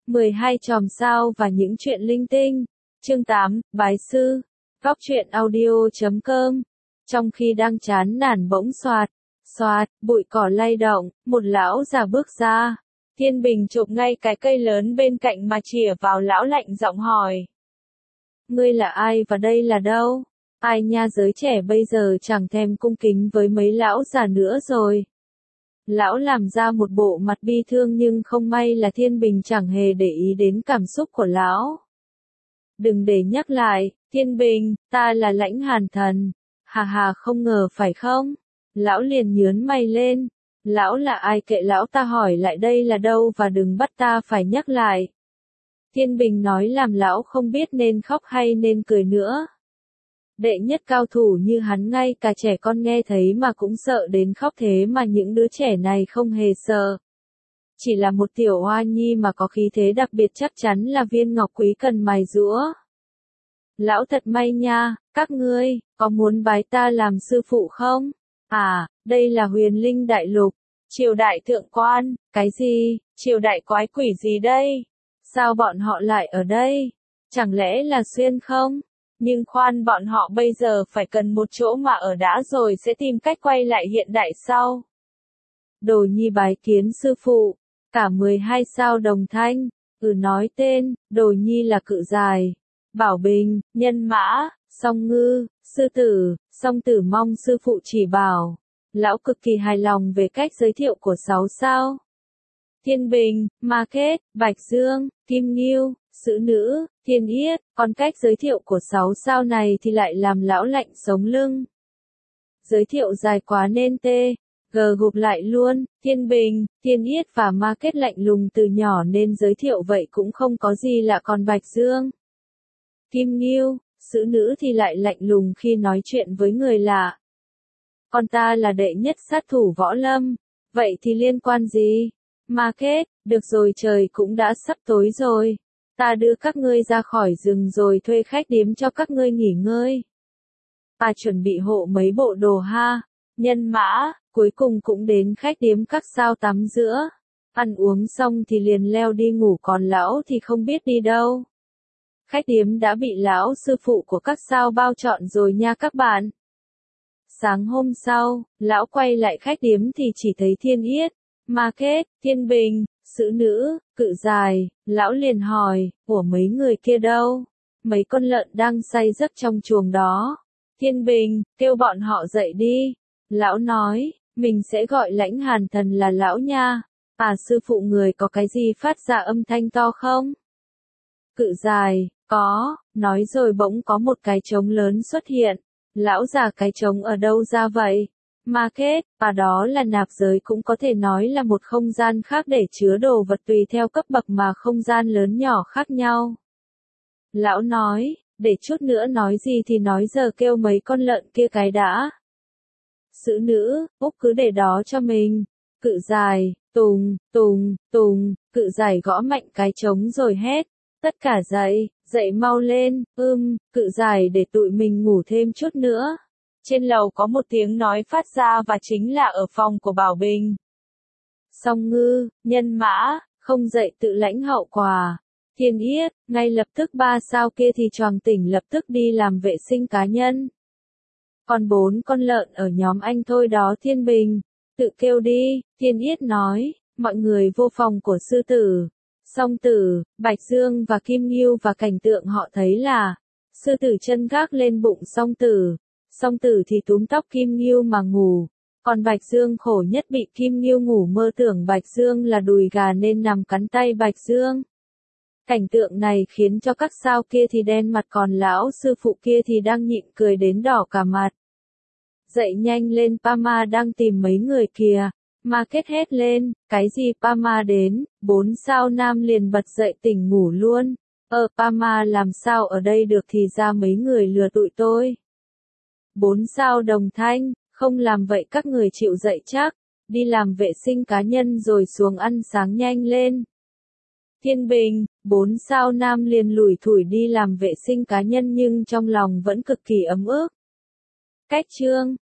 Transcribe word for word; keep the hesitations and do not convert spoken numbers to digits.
mười hai chòm sao và những chuyện linh tinh. Chương tám, Bái sư. Góc truyện audio chấm com. Trong khi đang chán nản bỗng xoạt, xoạt, bụi cỏ lay động, một lão già bước ra. Thiên Bình chụp ngay cái cây lớn bên cạnh mà chìa vào lão lạnh giọng hỏi. Ngươi là ai và đây là đâu? Ai nha, giới trẻ bây giờ chẳng thèm cung kính với mấy lão già nữa rồi. Lão làm ra một bộ mặt bi thương nhưng không may là Thiên Bình chẳng hề để ý đến cảm xúc của lão. Đừng để nhắc lại, Thiên Bình, ta là Lãnh Hàn Thần. Hà hà, không ngờ phải không? Lão liền nhướng mày lên. Lão là ai kệ lão, ta hỏi lại đây là đâu và đừng bắt ta phải nhắc lại. Thiên Bình nói làm lão không biết nên khóc hay nên cười nữa. Đệ nhất cao thủ như hắn ngay cả trẻ con nghe thấy mà cũng sợ đến khóc, thế mà những đứa trẻ này không hề sợ. Chỉ là một tiểu hoa nhi mà có khí thế đặc biệt, chắc chắn là viên ngọc quý cần mài giũa. Lão thật may nha, các ngươi, có muốn bái ta làm sư phụ không? À, đây là Huyền Linh Đại Lục, triều đại thượng quan, cái gì, triều đại quái quỷ gì đây? Sao bọn họ lại ở đây? Chẳng lẽ là xuyên không? Nhưng khoan, bọn họ bây giờ phải cần một chỗ mà ở đã rồi sẽ tìm cách quay lại hiện đại sau. Đồ nhi bái kiến sư phụ, cả mười hai sao đồng thanh, ừ nói tên, đồ nhi là Cự Dài, Bảo Bình, Nhân Mã, Song Ngư, Sư Tử, Song Tử mong sư phụ chỉ bảo. Lão cực kỳ hài lòng về cách giới thiệu của sáu sao. Thiên Bình, Ma Kết, Bạch Dương, Kim Nghiêu, Sữ Nữ, Thiên Yết, còn cách giới thiệu của sáu sao này thì lại làm lão lạnh sống lưng. Giới thiệu dài quá nên tê, gờ gục lại luôn. Thiên Bình, Thiên Yết và Ma Kết lạnh lùng từ nhỏ nên giới thiệu vậy cũng không có gì lạ, còn Bạch Dương, Kim Nghiêu, Sữ Nữ thì lại lạnh lùng khi nói chuyện với người lạ. Còn ta là đệ nhất sát thủ võ lâm, vậy thì liên quan gì? Ma Kết, được rồi, trời cũng đã sắp tối rồi. Ta đưa các ngươi ra khỏi rừng rồi thuê khách điếm cho các ngươi nghỉ ngơi. Ta chuẩn bị hộ mấy bộ đồ ha. Nhân Mã, cuối cùng cũng đến khách điếm các sao tắm giữa. Ăn uống xong thì liền leo đi ngủ, còn lão thì không biết đi đâu. Khách điếm đã bị lão sư phụ của các sao bao trọn rồi nha các bạn. Sáng hôm sau, lão quay lại khách điếm thì chỉ thấy Thiên Yết, Ma Kết, Thiên Bình, Sữ Nữ, Cự Dài. Lão liền hỏi, của mấy người kia đâu? Mấy con lợn đang say giấc trong chuồng đó. Thiên Bình, kêu bọn họ dậy đi. Lão nói, mình sẽ gọi Lãnh Hàn Thần là lão nha. À, sư phụ người có cái gì phát ra âm thanh to không? Cự Dài, có, nói rồi bỗng có một cái trống lớn xuất hiện. Lão già, cái trống ở đâu ra vậy? Ma Kết, và đó là nạp giới, cũng có thể nói là một không gian khác để chứa đồ vật tùy theo cấp bậc mà không gian lớn nhỏ khác nhau. Lão nói, để chút nữa nói gì thì nói, giờ kêu mấy con lợn kia cái đã. Sữ Nữ, Úc cứ để đó cho mình. Cự Dài, tùng, tùng, tùng, Cự Dài gõ mạnh cái trống rồi hét. Tất cả dậy, dậy mau lên, ưm, Cự Dài để tụi mình ngủ thêm chút nữa. Trên lầu có một tiếng nói phát ra và chính là ở phòng của Bảo Bình. Song Ngư, Nhân Mã, không dậy tự lãnh hậu quả. Thiên Yết, ngay lập tức ba sao kia thì choàng tỉnh lập tức đi làm vệ sinh cá nhân. Còn bốn con lợn ở nhóm anh thôi đó Thiên Bình, tự kêu đi. Thiên Yết nói, mọi người vô phòng của Sư Tử, Song Tử, Bạch Dương và Kim Nghiêu và cảnh tượng họ thấy là Sư Tử chân gác lên bụng Song Tử, Song Tử thì túm tóc Kim Nghiêu mà ngủ, còn Bạch Dương khổ nhất bị Kim Nghiêu ngủ mơ tưởng Bạch Dương là đùi gà nên nằm cắn tay Bạch Dương. Cảnh tượng này khiến cho các sao kia thì đen mặt, còn lão sư phụ kia thì đang nhịn cười đến đỏ cả mặt. Dậy nhanh lên, Pama đang tìm mấy người kìa. Ma Kết hét lên, cái gì Pama đến? Bốn sao nam liền bật dậy tỉnh ngủ luôn. Ờ, Pama làm sao ở đây được, thì ra mấy người lừa tụi tôi. Bốn sao đồng thanh, không làm vậy các người chịu dậy chắc. Đi làm vệ sinh cá nhân rồi xuống ăn sáng nhanh lên. Thiên Bình, bốn sao nam liền lủi thủi đi làm vệ sinh cá nhân nhưng trong lòng vẫn cực kỳ ấm ức. Cách chương